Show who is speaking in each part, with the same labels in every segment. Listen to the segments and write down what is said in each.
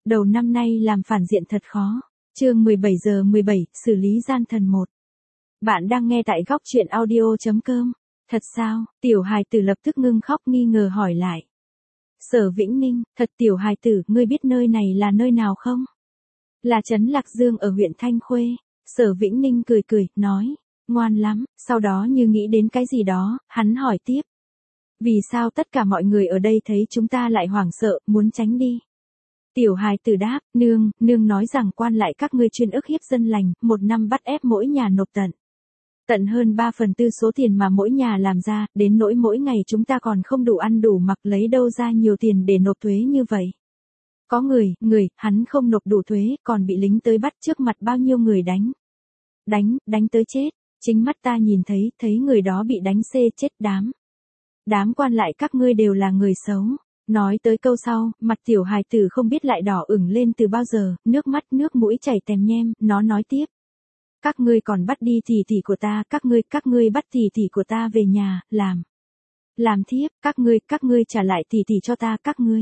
Speaker 1: Đầu năm nay làm phản diện thật khó. Chương 17:17, xử lý gian thần 1. Bạn đang nghe tại góc truyện audio.com. Thật sao? Tiểu hài tử lập tức ngưng khóc nghi ngờ hỏi lại. Sở Vĩnh Ninh, thật tiểu hài tử, ngươi biết nơi này là nơi nào không? Là trấn Lạc Dương ở huyện Thanh Khuê. Sở Vĩnh Ninh cười cười, nói, ngoan lắm, sau đó như nghĩ đến cái gì đó, hắn hỏi tiếp. Vì sao tất cả mọi người ở đây thấy chúng ta lại hoảng sợ, muốn tránh đi? Tiểu hài tử đáp, nương nói rằng quan lại các ngươi chuyên ức hiếp dân lành, một năm bắt ép mỗi nhà nộp tận hơn 3/4 số tiền mà mỗi nhà làm ra, đến nỗi mỗi ngày chúng ta còn không đủ ăn đủ mặc, lấy đâu ra nhiều tiền để nộp thuế như vậy. Có người, hắn không nộp đủ thuế, còn bị lính tới bắt trước mặt bao nhiêu người đánh tới chết. Chính mắt ta nhìn thấy người đó bị đánh chết. Đám quan lại các ngươi đều là người xấu. Nói tới câu sau, mặt tiểu hài tử không biết lại đỏ ửng lên từ bao giờ, nước mắt nước mũi chảy tèm nhem, nó nói tiếp. Các ngươi còn bắt đi tỷ của ta, các ngươi bắt tỷ của ta về nhà, làm thiếp, các ngươi trả lại tỷ cho ta,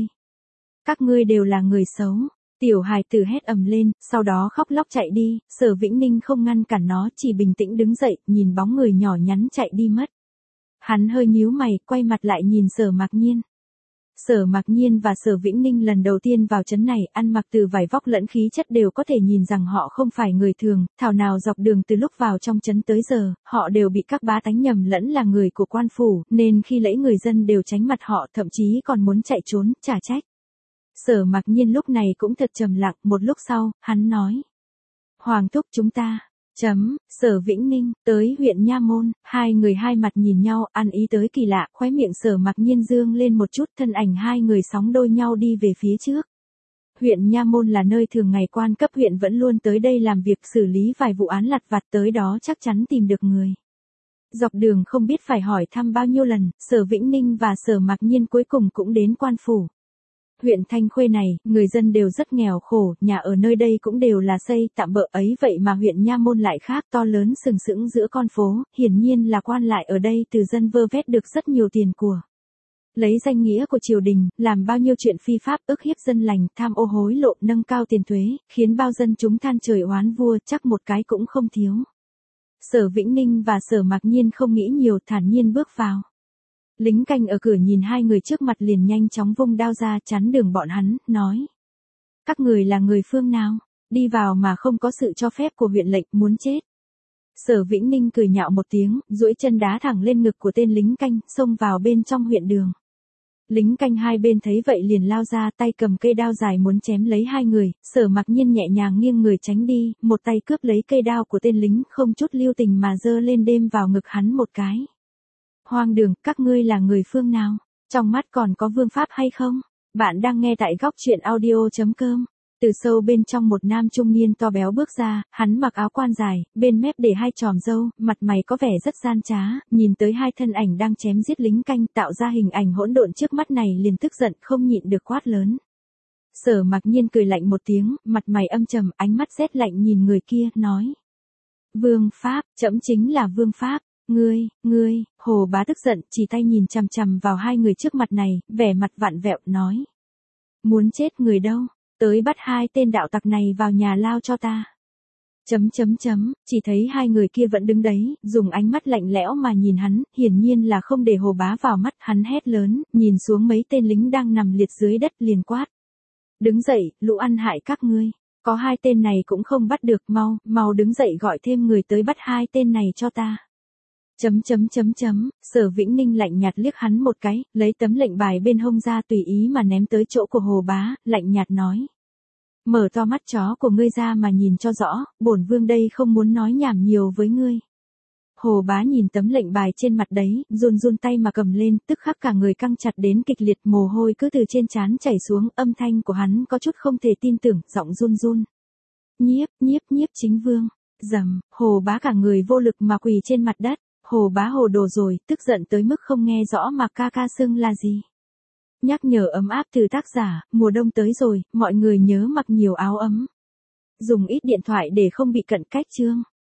Speaker 1: các ngươi đều là người xấu. Tiểu hài tử hét ầm lên, sau đó khóc lóc chạy đi, Sở Vĩnh Ninh không ngăn cản nó, chỉ bình tĩnh đứng dậy, nhìn bóng người nhỏ nhắn chạy đi mất. Hắn hơi nhíu mày, quay mặt lại nhìn Sở Mạc Nhiên. Sở Mạc Nhiên và Sở Vĩnh Ninh lần đầu tiên vào trấn này, ăn mặc từ vải vóc lẫn khí chất đều có thể nhìn rằng họ không phải người thường, thảo nào dọc đường từ lúc vào trong trấn tới giờ, họ đều bị các bá tánh nhầm lẫn là người của quan phủ, nên khi lẫy người dân đều tránh mặt họ, thậm chí còn muốn chạy trốn, trả trách. Sở Mạc Nhiên lúc này cũng thật trầm lặng, một lúc sau, hắn nói. Hoàng thúc chúng ta. Sở Vĩnh Ninh, tới huyện Nha Môn, hai người hai mặt nhìn nhau, ăn ý tới kỳ lạ, khóe miệng Sở Mạc Nhiên dương lên một chút, thân ảnh hai người sóng đôi nhau đi về phía trước. Huyện Nha Môn là nơi thường ngày quan cấp huyện vẫn luôn tới đây làm việc xử lý vài vụ án lặt vặt, tới đó chắc chắn tìm được người. Dọc đường không biết phải hỏi thăm bao nhiêu lần, Sở Vĩnh Ninh và Sở Mạc Nhiên cuối cùng cũng đến quan phủ. Huyện Thanh Khuê này, người dân đều rất nghèo khổ, nhà ở nơi đây cũng đều là xây tạm bợ ấy, vậy mà huyện Nha Môn lại khác, to lớn sừng sững giữa con phố, hiển nhiên là quan lại ở đây từ dân vơ vét được rất nhiều tiền của. Lấy danh nghĩa của triều đình, làm bao nhiêu chuyện phi pháp, ức hiếp dân lành, tham ô hối lộ, nâng cao tiền thuế, khiến bao dân chúng than trời oán vua, chắc một cái cũng không thiếu. Sở Vĩnh Ninh và Sở Mạc Nhiên không nghĩ nhiều, thản nhiên bước vào. Lính canh ở cửa nhìn hai người trước mặt liền nhanh chóng vung đao ra chắn đường bọn hắn, nói. Các người là người phương nào? Đi vào mà không có sự cho phép của huyện lệnh, muốn chết. Sở Vĩnh Ninh cười nhạo một tiếng, duỗi chân đá thẳng lên ngực của tên lính canh, xông vào bên trong huyện đường. Lính canh hai bên thấy vậy liền lao ra, tay cầm cây đao dài muốn chém lấy hai người, Sở Mạc Nhiên nhẹ nhàng nghiêng người tránh đi, một tay cướp lấy cây đao của tên lính, không chút lưu tình mà giơ lên đêm vào ngực hắn một cái. Hoang đường, các ngươi là người phương nào? Trong mắt còn có vương pháp hay không? Bạn đang nghe tại góc truyện audio.com. Từ sâu bên trong một nam trung niên to béo bước ra, hắn mặc áo quan dài, bên mép để hai chòm râu, mặt mày có vẻ rất gian trá, nhìn tới hai thân ảnh đang chém giết lính canh tạo ra hình ảnh hỗn độn trước mắt này liền tức giận không nhịn được quát lớn. Sở Mạc Nhiên cười lạnh một tiếng, mặt mày âm trầm, ánh mắt rét lạnh nhìn người kia, nói. Vương pháp, trẫm chính là vương pháp. Ngươi, Hồ Bá tức giận, chỉ tay nhìn chằm chằm vào hai người trước mặt này, vẻ mặt vặn vẹo, nói. Muốn chết người đâu, tới bắt hai tên đạo tặc này vào nhà lao cho ta. Chỉ thấy hai người kia vẫn đứng đấy, dùng ánh mắt lạnh lẽo mà nhìn hắn, hiển nhiên là không để Hồ Bá vào mắt, hắn hét lớn, nhìn xuống mấy tên lính đang nằm liệt dưới đất liền quát. Đứng dậy, lũ ăn hại các ngươi, có hai tên này cũng không bắt được, mau đứng dậy gọi thêm người tới bắt hai tên này cho ta. Sở Vĩnh Ninh lạnh nhạt liếc hắn một cái, lấy tấm lệnh bài bên hông ra tùy ý mà ném tới chỗ của Hồ Bá, lạnh nhạt nói. Mở to mắt chó của ngươi ra mà nhìn cho rõ, bổn vương đây không muốn nói nhảm nhiều với ngươi. Hồ Bá nhìn tấm lệnh bài trên mặt đấy, run tay mà cầm lên, tức khắc cả người căng chặt đến kịch liệt, mồ hôi cứ từ trên trán chảy xuống, âm thanh của hắn có chút không thể tin tưởng, giọng run. Nhiếp chính vương. Rầm, Hồ Bá cả người vô lực mà quỳ trên mặt đất. Hồ Bá hồ đồ rồi, tức giận tới mức không nghe rõ mà ca xưng là gì. Nhắc nhở ấm áp từ tác giả, mùa đông tới rồi, mọi người nhớ mặc nhiều áo ấm. Dùng ít điện thoại để không bị cận cách chương.